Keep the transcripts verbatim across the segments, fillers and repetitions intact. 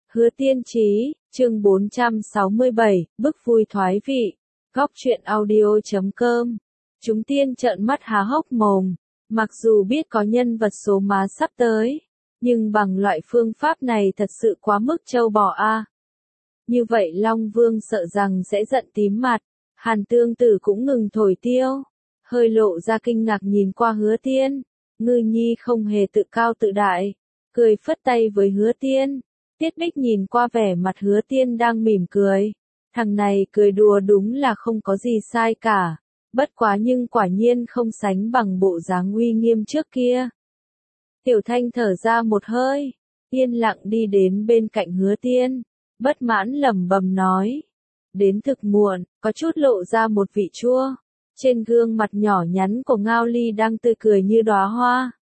Hứa Tiên Chí, chương bốn trăm sáu mươi bảy, bức vui thoái vị. Góc truyện audio chấm com. Chúng tiên trợn mắt há hốc mồm, mặc dù biết có nhân vật số má sắp tới, nhưng bằng loại phương pháp này thật sự quá mức trâu bò a. Như vậy Long Vương sợ rằng sẽ giận tím mặt, Hàn Tương Tử cũng ngừng thổi tiêu, hơi lộ ra kinh ngạc nhìn qua Hứa Tiên. Ngư Nhi không hề tự cao tự đại, cười phất tay với Hứa Tiên. Tiết Bích nhìn qua vẻ mặt Hứa Tiên đang mỉm cười. Thằng này cười đùa đúng là không có gì sai cả. Bất quá nhưng quả nhiên không sánh bằng bộ dáng uy nghiêm trước kia. Tiểu Thanh thở ra một hơi, yên lặng đi đến bên cạnh Hứa Tiên, bất mãn lẩm bẩm nói. Đến thực muộn, có chút lộ ra một vị chua. Trên gương mặt nhỏ nhắn của Ngao Ly đang tươi cười như đóa hoa.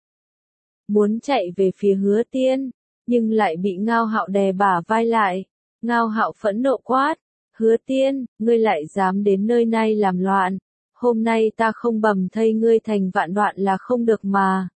Muốn chạy về phía Hứa Tiên, nhưng lại bị Ngao Hạo đè bả vai lại. Ngao Hạo phẫn nộ quát, Hứa Tiên, ngươi lại dám đến nơi này làm loạn. Hôm nay ta không bầm thây ngươi thành vạn đoạn là không được mà.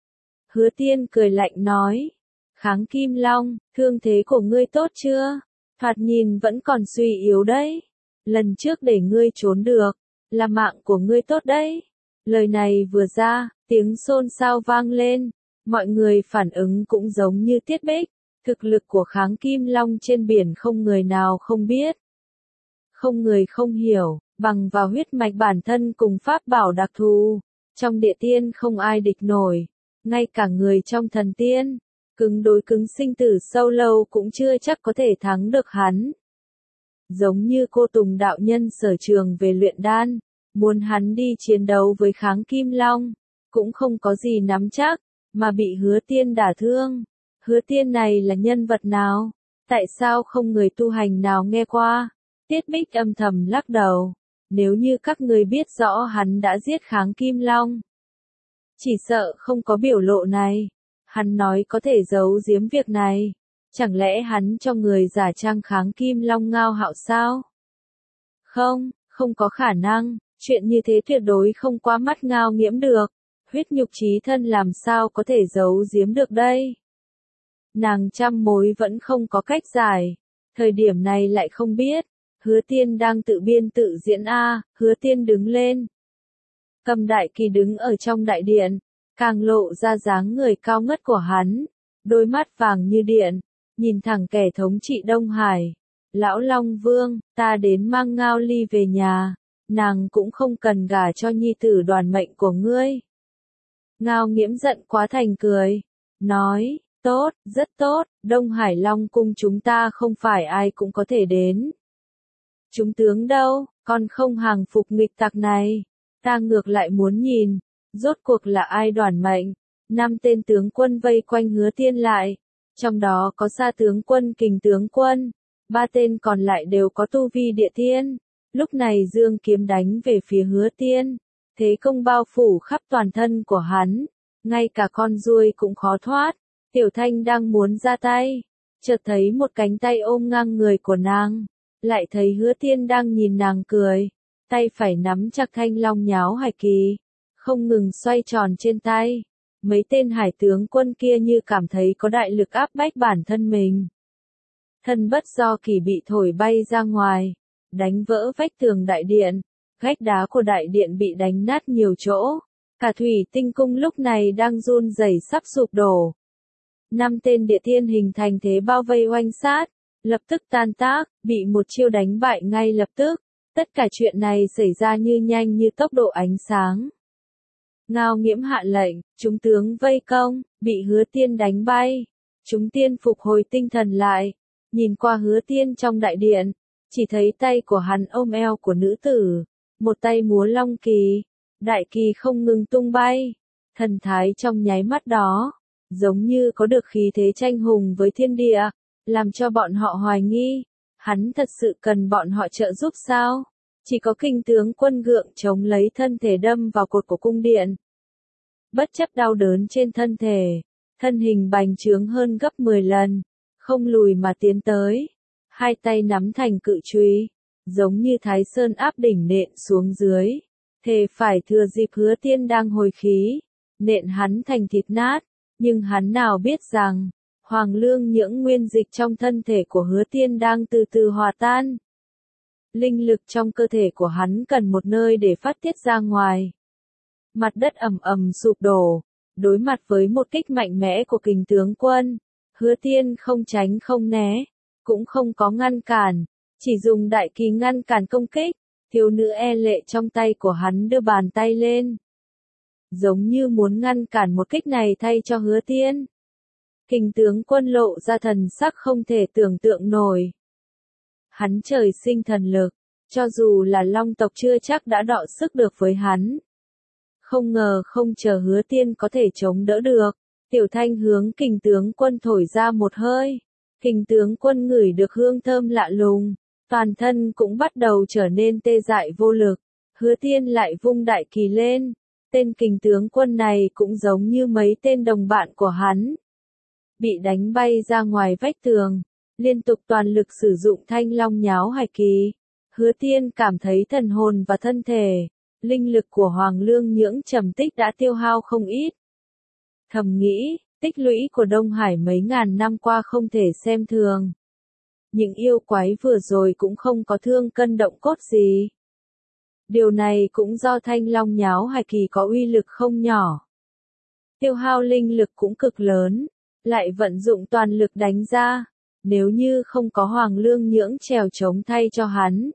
Hứa Tiên cười lạnh nói, Kháng Kim Long, thương thế của ngươi tốt chưa? Thoạt nhìn vẫn còn suy yếu đấy. Lần trước để ngươi trốn được, là mạng của ngươi tốt đấy. Lời này vừa ra, tiếng xôn xao vang lên. Mọi người phản ứng cũng giống như Tiết Bích. Thực lực của Kháng Kim Long trên biển không người nào không biết. Không người không hiểu, bằng vào huyết mạch bản thân cùng pháp bảo đặc thù. Trong địa tiên không ai địch nổi. Ngay cả người trong thần tiên, cứng đối cứng sinh tử sâu lâu cũng chưa chắc có thể thắng được hắn. Giống như cô Tùng đạo nhân sở trường về luyện đan, muốn hắn đi chiến đấu với Kháng Kim Long, cũng không có gì nắm chắc, mà bị Hứa Tiên đả thương. Hứa Tiên này là nhân vật nào? Tại sao không người tu hành nào nghe qua? Tiết Bích âm thầm lắc đầu. Nếu như các người biết rõ hắn đã giết Kháng Kim Long, chỉ sợ không có biểu lộ này. Hắn nói có thể giấu giếm việc này. Chẳng lẽ hắn cho người giả trang Kháng Kim Long Ngao Hạo sao? Không, không có khả năng. Chuyện như thế tuyệt đối không qua mắt Ngao Nghiễm được. Huyết nhục chí thân làm sao có thể giấu giếm được đây? Nàng trăm mối vẫn không có cách giải. Thời điểm này lại không biết. Hứa Tiên đang tự biên tự diễn a. Hứa Tiên đứng lên. Cầm Đại Kỳ đứng ở trong đại điện, càng lộ ra dáng người cao ngất của hắn. Đôi mắt vàng như điện, nhìn thẳng kẻ thống trị Đông Hải. Lão Long Vương, ta đến mang Ngao Ly về nhà. Nàng cũng không cần gả cho nhi tử đoàn mệnh của ngươi. Ngao Nghiễm giận quá thành cười. Nói, tốt, rất tốt, Đông Hải Long cung chúng ta không phải ai cũng có thể đến. Chúng tướng đâu, còn không hàng phục nghịch tặc này. Ta ngược lại muốn nhìn, rốt cuộc là ai đoàn mệnh. Năm tên tướng quân vây quanh Hứa Tiên lại. Trong đó có Sa tướng quân Kình tướng quân. Ba tên còn lại đều có tu vi địa tiên. Lúc này dương kiếm đánh về phía Hứa Tiên. Thế công bao phủ khắp toàn thân của hắn. Ngay cả con ruồi cũng khó thoát. Tiểu Thanh đang muốn ra tay. Chợt thấy một cánh tay ôm ngang người của nàng. Lại thấy Hứa Tiên đang nhìn nàng cười. Tay phải nắm chặt thanh long nháo hải kỳ. Không ngừng xoay tròn trên tay. Mấy tên hải tướng quân kia như cảm thấy có đại lực áp bách bản thân mình. Thân bất do kỳ bị thổi bay ra ngoài. Đánh vỡ vách tường đại điện. Gách đá của đại điện bị đánh nát nhiều chỗ. Cả thủy tinh cung lúc này đang run rẩy sắp sụp đổ. Năm tên địa tiên hình thành thế bao vây oanh sát. Lập tức tan tác, bị một chiêu đánh bại ngay lập tức. Tất cả chuyện này xảy ra như nhanh như tốc độ ánh sáng. Ngao Nghiễm hạ lệnh, chúng tướng vây công, bị Hứa Tiên đánh bay. Chúng tiên phục hồi tinh thần lại, nhìn qua Hứa Tiên trong đại điện, chỉ thấy tay của hắn ôm eo của nữ tử, một tay múa long kỳ, đại kỳ không ngừng tung bay. Thần thái trong nháy mắt đó, giống như có được khí thế tranh hùng với thiên địa, làm cho bọn họ hoài nghi, hắn thật sự cần bọn họ trợ giúp sao? Chỉ có Kình tướng quân gượng chống lấy thân thể đâm vào cột của cung điện. Bất chấp đau đớn trên thân thể, thân hình bành trướng hơn gấp mười lần, không lùi mà tiến tới. Hai tay nắm thành cự chùy, giống như Thái Sơn áp đỉnh nện xuống dưới. Thề phải thừa dịp Hứa Tiên đang hồi khí, nện hắn thành thịt nát, nhưng hắn nào biết rằng, Hoàng lương những nguyên dịch trong thân thể của Hứa Tiên đang từ từ hòa tan. Linh lực trong cơ thể của hắn cần một nơi để phát tiết ra ngoài. Mặt đất ầm ầm sụp đổ, đối mặt với một kích mạnh mẽ của kình tướng quân. Hứa Tiên không tránh không né, cũng không có ngăn cản, chỉ dùng đại kỳ ngăn cản công kích. Thiếu nữ e lệ trong tay của hắn đưa bàn tay lên, giống như muốn ngăn cản một kích này thay cho Hứa Tiên. Kình tướng quân lộ ra thần sắc không thể tưởng tượng nổi. Hắn trời sinh thần lực, cho dù là long tộc chưa chắc đã đọ sức được với hắn. Không ngờ không chờ Hứa Tiên có thể chống đỡ được, Tiểu Thanh hướng kình tướng quân thổi ra một hơi. Kình tướng quân ngửi được hương thơm lạ lùng, toàn thân cũng bắt đầu trở nên tê dại vô lực. Hứa Tiên lại vung đại kỳ lên, tên kình tướng quân này cũng giống như mấy tên đồng bạn của hắn. Bị đánh bay ra ngoài vách tường, liên tục toàn lực sử dụng thanh long nháo hải kỳ. Hứa Tiên cảm thấy thần hồn và thân thể, linh lực của Hoàng Lương Nhưỡng trầm tích đã tiêu hao không ít. Thầm nghĩ, tích lũy của Đông Hải mấy ngàn năm qua không thể xem thường. Những yêu quái vừa rồi cũng không có thương cân động cốt gì. Điều này cũng do thanh long nháo hải kỳ có uy lực không nhỏ. Tiêu hao linh lực cũng cực lớn, lại vận dụng toàn lực đánh ra. Nếu như không có Hoàng Lương Nhưỡng trèo chống thay cho hắn,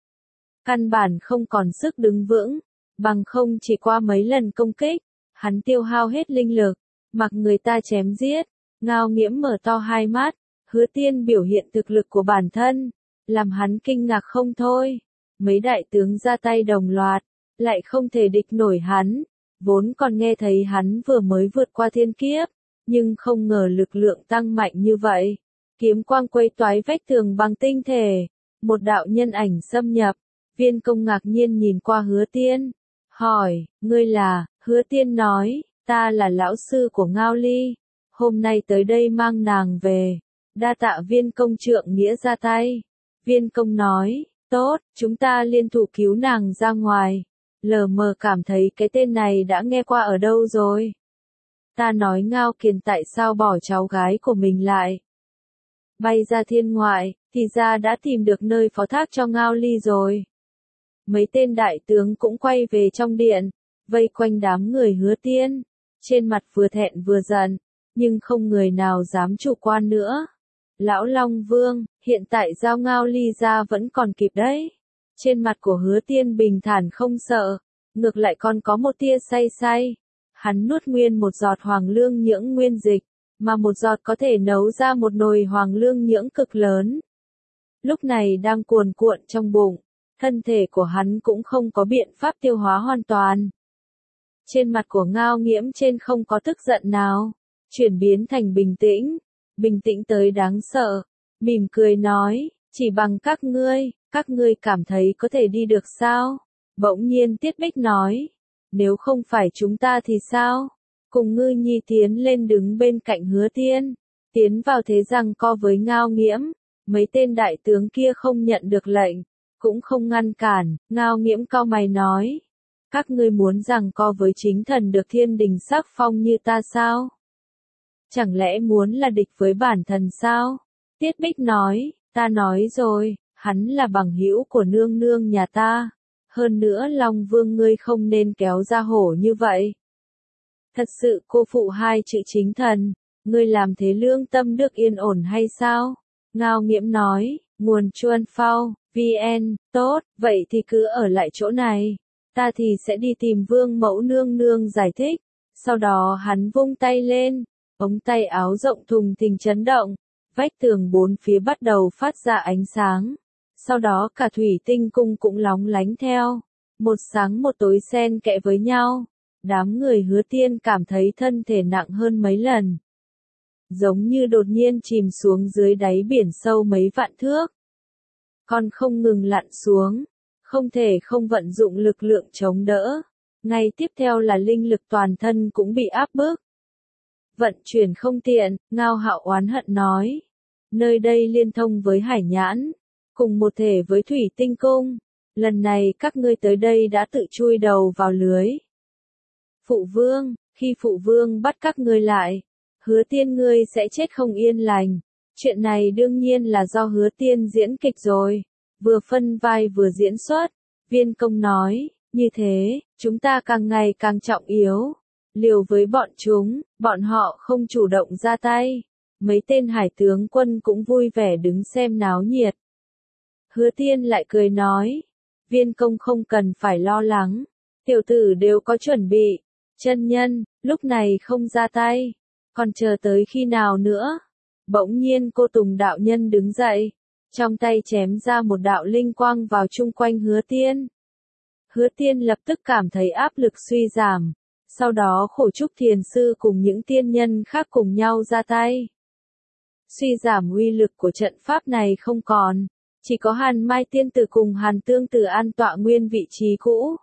căn bản không còn sức đứng vững, bằng không chỉ qua mấy lần công kích, hắn tiêu hao hết linh lực, mặc người ta chém giết. Ngao Nghiễm mở to hai mắt, Hứa Tiên biểu hiện thực lực của bản thân, làm hắn kinh ngạc không thôi. Mấy đại tướng ra tay đồng loạt, lại không thể địch nổi hắn, vốn còn nghe thấy hắn vừa mới vượt qua thiên kiếp, nhưng không ngờ lực lượng tăng mạnh như vậy. Kiếm quang quấy toái vách tường bằng tinh thể, một đạo nhân ảnh xâm nhập. Viên Công ngạc nhiên nhìn qua Hứa Tiên, hỏi, ngươi là? Hứa Tiên nói, ta là lão sư của Ngao Ly, hôm nay tới đây mang nàng về. Đa tạ Viên Công trượng nghĩa ra tay. Viên Công nói, tốt, chúng ta liên thủ cứu nàng ra ngoài. Lờ mờ cảm thấy cái tên này đã nghe qua ở đâu rồi. Ta nói Ngao Kiền tại sao bỏ cháu gái của mình lại bay ra thiên ngoại, thì ra đã tìm được nơi phó thác cho Ngao Ly rồi. Mấy tên đại tướng cũng quay về trong điện, vây quanh đám người Hứa Tiên, trên mặt vừa thẹn vừa giận, nhưng không người nào dám chủ quan nữa. Lão Long Vương, hiện tại giao Ngao Ly ra vẫn còn kịp đấy. Trên mặt của Hứa Tiên bình thản không sợ, ngược lại còn có một tia say say. Hắn nuốt nguyên một giọt Hoàng Lương Nhưỡng nguyên dịch, mà một giọt có thể nấu ra một nồi Hoàng Lương Nhưỡng cực lớn. Lúc này đang cuồn cuộn trong bụng, thân thể của hắn cũng không có biện pháp tiêu hóa hoàn toàn. Trên mặt của Ngao Nghiễm trên không có tức giận nào, chuyển biến thành bình tĩnh, bình tĩnh tới đáng sợ, mỉm cười nói, chỉ bằng các ngươi, các ngươi cảm thấy có thể đi được sao? Bỗng nhiên Tiết Bích nói, nếu không phải chúng ta thì sao? Cùng Ngư Nhi tiến lên đứng bên cạnh Hứa Tiên, tiến vào thế giằng co với Ngao Nghiễm. Mấy tên đại tướng kia không nhận được lệnh, cũng không ngăn cản. Ngao Nghiễm cau mày nói, các ngươi muốn giằng co với chính thần được thiên đình sắc phong như ta sao? Chẳng lẽ muốn là địch với bản thần sao? Tiết Bích nói, ta nói rồi, hắn là bằng hữu của nương nương nhà ta. Hơn nữa Long Vương ngươi không nên kéo ra hổ như vậy. Thật sự cô phụ hai chữ chính thần, ngươi làm thế lương tâm được yên ổn hay sao? Ngao Nghiễm nói, nguồn chuan phao, vn, tốt, vậy thì cứ ở lại chỗ này. Ta thì sẽ đi tìm Vương Mẫu nương nương giải thích. Sau đó hắn vung tay lên, ống tay áo rộng thùng thình chấn động, vách tường bốn phía bắt đầu phát ra ánh sáng. Sau đó cả thủy tinh cung cũng lóng lánh theo, một sáng một tối xen kẽ với nhau. Đám người Hứa Tiên cảm thấy thân thể nặng hơn mấy lần, giống như đột nhiên chìm xuống dưới đáy biển sâu mấy vạn thước. Còn không ngừng lặn xuống, không thể không vận dụng lực lượng chống đỡ. Ngay tiếp theo là linh lực toàn thân cũng bị áp bức. Vận chuyển không tiện, Ngao Hạo oán hận nói. Nơi đây liên thông với Hải Nhãn, cùng một thể với Thủy Tinh Cung. Lần này các ngươi tới đây đã tự chui đầu vào lưới. Phụ vương, khi phụ vương bắt các ngươi lại, Hứa Tiên ngươi sẽ chết không yên lành. Chuyện này đương nhiên là do Hứa Tiên diễn kịch rồi. Vừa phân vai vừa diễn xuất. Viên Công nói, như thế, chúng ta càng ngày càng trọng yếu. Liều với bọn chúng, bọn họ không chủ động ra tay. Mấy tên hải tướng quân cũng vui vẻ đứng xem náo nhiệt. Hứa Tiên lại cười nói, Viên Công không cần phải lo lắng. Tiểu tử đều có chuẩn bị. Chân nhân, lúc này không ra tay. Còn chờ tới khi nào nữa? Bỗng nhiên cô Tùng đạo nhân đứng dậy. Trong tay chém ra một đạo linh quang vào chung quanh Hứa Tiên. Hứa Tiên lập tức cảm thấy áp lực suy giảm. Sau đó Khổ Trúc Thiền Sư cùng những tiên nhân khác cùng nhau ra tay. Suy giảm uy lực của trận pháp này không còn. Chỉ có Hàn Mai Tiên Tử cùng Hàn Tương Tử an tọa nguyên vị trí cũ.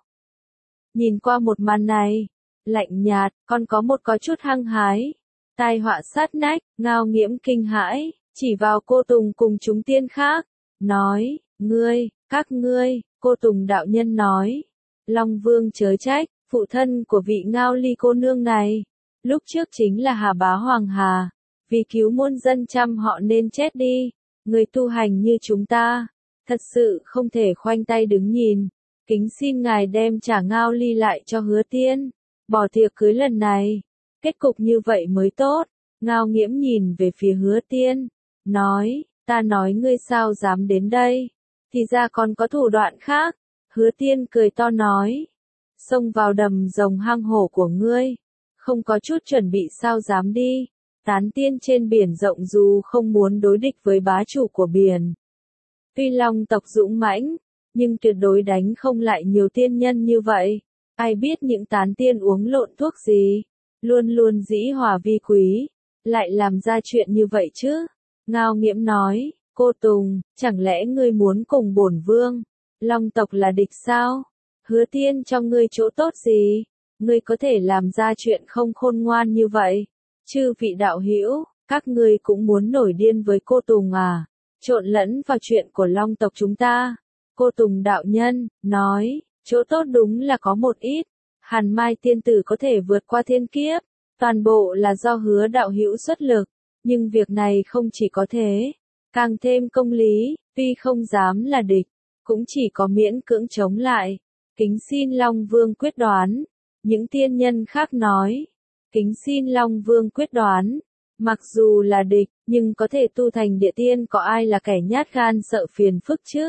Nhìn qua một màn này, lạnh nhạt, còn có một có chút hăng hái. Tai họa sát nách, Ngao Nghiễm kinh hãi, chỉ vào cô Tùng cùng chúng tiên khác. Nói, ngươi, các ngươi, cô Tùng đạo nhân nói. Long Vương chớ trách, phụ thân của vị Ngao Ly cô nương này. Lúc trước chính là Hà Bá Hoàng Hà. Vì cứu muôn dân trăm họ nên chết đi. Người tu hành như chúng ta, thật sự không thể khoanh tay đứng nhìn. Kính xin ngài đem trả Ngao Ly lại cho Hứa Tiên. Bỏ tiệc cưới lần này. Kết cục như vậy mới tốt. Ngao Nghiễm nhìn về phía Hứa Tiên. Nói, ta nói ngươi sao dám đến đây. Thì ra còn có thủ đoạn khác. Hứa Tiên cười to nói. Xông vào đầm rồng hang hổ của ngươi. Không có chút chuẩn bị sao dám đi. Tán tiên trên biển rộng dù không muốn đối địch với bá chủ của biển. Tuy Long tộc dũng mãnh, nhưng tuyệt đối đánh không lại nhiều tiên nhân như vậy. Ai biết những tán tiên uống lộn thuốc gì. Luôn luôn dĩ hòa vi quý. Lại làm ra chuyện như vậy chứ. Ngao Nghiễm nói, cô Tùng, chẳng lẽ ngươi muốn cùng bổn vương? Long tộc là địch sao? Hứa Tiên cho ngươi chỗ tốt gì? Ngươi có thể làm ra chuyện không khôn ngoan như vậy? Chư vị đạo hữu, các ngươi cũng muốn nổi điên với cô Tùng à? Trộn lẫn vào chuyện của Long tộc chúng ta. Cô Tùng đạo nhân, nói, chỗ tốt đúng là có một ít. Hàn Mai Tiên Tử có thể vượt qua thiên kiếp. Toàn bộ là do Hứa đạo hữu xuất lực. Nhưng việc này không chỉ có thế. Càng thêm công lý, tuy không dám là địch. Cũng chỉ có miễn cưỡng chống lại. Kính xin Long Vương quyết đoán. Những tiên nhân khác nói. Kính xin Long Vương quyết đoán. Mặc dù là địch, nhưng có thể tu thành địa tiên có ai là kẻ nhát gan sợ phiền phức chứ?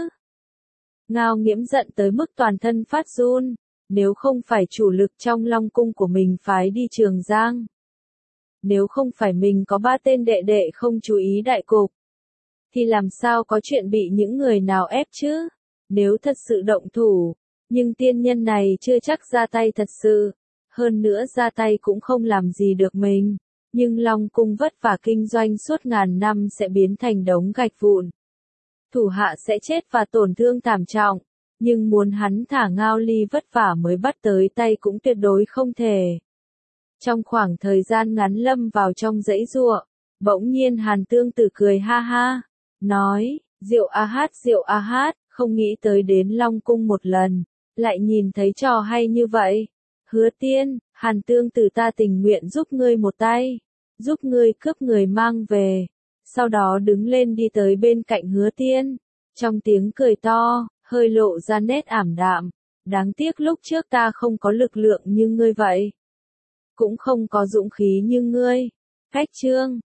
Ngao Nghiễm giận tới mức toàn thân phát run. Nếu không phải chủ lực trong Long cung của mình phái đi Trường Giang. Nếu không phải mình có ba tên đệ đệ không chú ý đại cục. Thì làm sao có chuyện bị những người nào ép chứ? Nếu thật sự động thủ. Nhưng tiên nhân này chưa chắc ra tay thật sự. Hơn nữa ra tay cũng không làm gì được mình. Nhưng Long cung vất vả kinh doanh suốt ngàn năm sẽ biến thành đống gạch vụn. Thủ hạ sẽ chết và tổn thương thảm trọng. Nhưng muốn hắn thả Ngao Ly vất vả mới bắt tới tay cũng tuyệt đối không thể. Trong khoảng thời gian ngắn lâm vào trong dãy giụa, bỗng nhiên Hàn Tương Tử cười ha ha. Nói, Diệu a hát Diệu a hát, không nghĩ tới đến Long cung một lần. Lại nhìn thấy trò hay như vậy. Hứa Tiên, Hàn Tương Tử ta tình nguyện giúp ngươi một tay. Giúp ngươi cướp người mang về. Sau đó đứng lên đi tới bên cạnh Hứa Tiên. Trong tiếng cười to, hơi lộ ra nét ảm đạm. Đáng tiếc lúc trước ta không có lực lượng như ngươi vậy. Cũng không có dũng khí như ngươi. Cách chương.